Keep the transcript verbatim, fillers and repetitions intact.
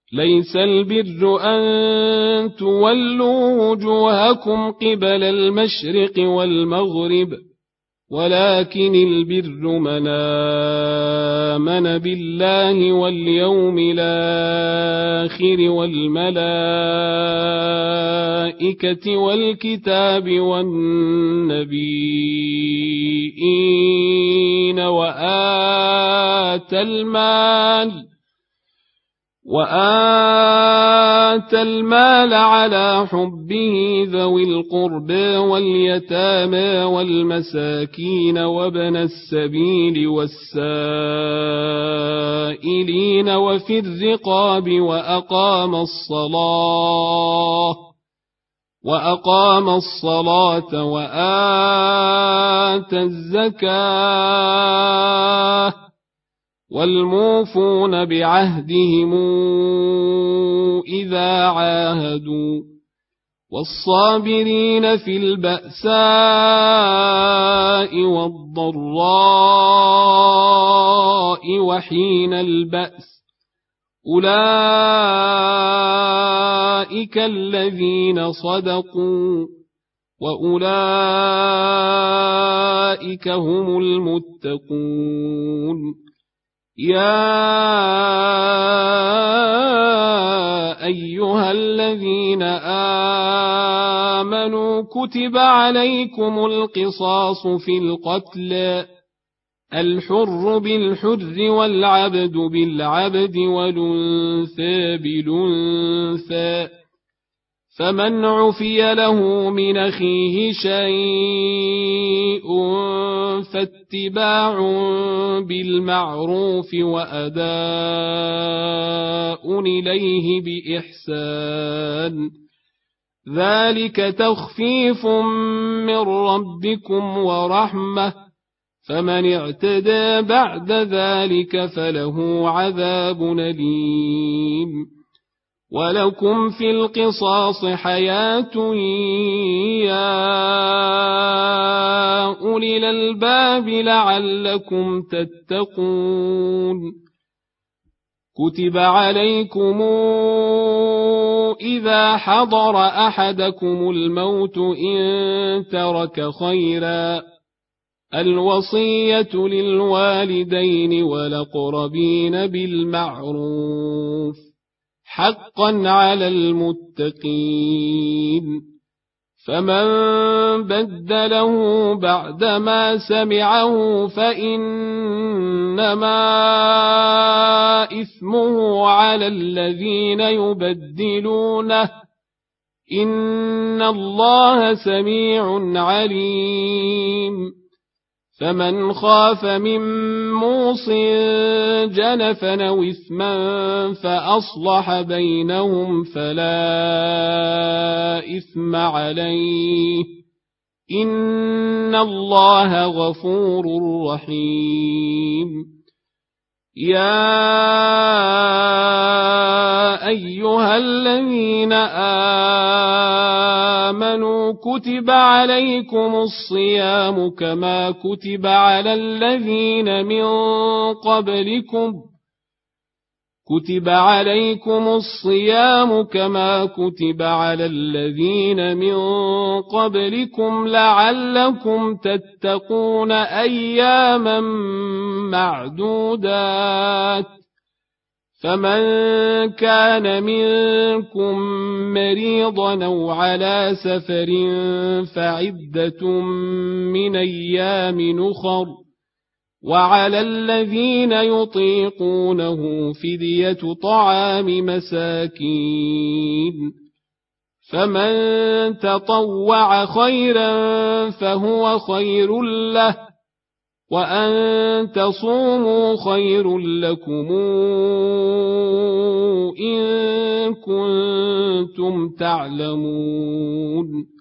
ليس البر أن تولوا وجوهكم قبل المشرق والمغرب ولكن البر من آمن بالله واليوم الآخر والملائكة والكتاب والنبيين وآتى المال وآتى المال على حبه ذوي القربى واليتامى والمساكين وابن السبيل والسائلين وفي الرقاب وأقام الصلاة وأقام الصلاة وآتى الزكاة والموفون بعهدهم إذا عاهدوا والصابرين في البأساء والضراء وحين البأس أولئك الذين صدقوا وأولئك هم المتقون يا أيها الذين آمنوا كتب عليكم القصاص في القتلى الحر بالحر والعبد بالعبد والأنثى بالأنثى فمن عفي له من أخيه شيء فاتباع بالمعروف وأداء إليه بإحسان ذلك تخفيف من ربكم ورحمة فمن اعتدى بعد ذلك فله عذاب أليم ولكم في القصاص حياة يا أولي الألباب لعلكم تتقون كتب عليكم إذا حضر أحدكم الموت إن ترك خيرا الوصية للوالدين والأقربين بالمعروف حقا على المتقين فمن بدله بعدما سمعه فإنما إثمه على الذين يبدلونه إن الله سميع عليم فمن خاف من موص جنفا أو إثما فأصلح بينهم فلا إثم عليه إن الله غفور رحيم يا أيها الذين آمنوا كتب عليكم الصيام كما كتب على الذين من قبلكم كتب عليكم الصيام كما كتب على الذين من قبلكم لعلكم تتقون أياما معدودات فمن كان منكم مريضا أو على سفر فعدة من أيام نخر وعلى الذين يطيقونه فدية طعام مساكين فمن تطوع خيرا فهو خير له وأن تصوموا خير لكم إن كنتم تعلمون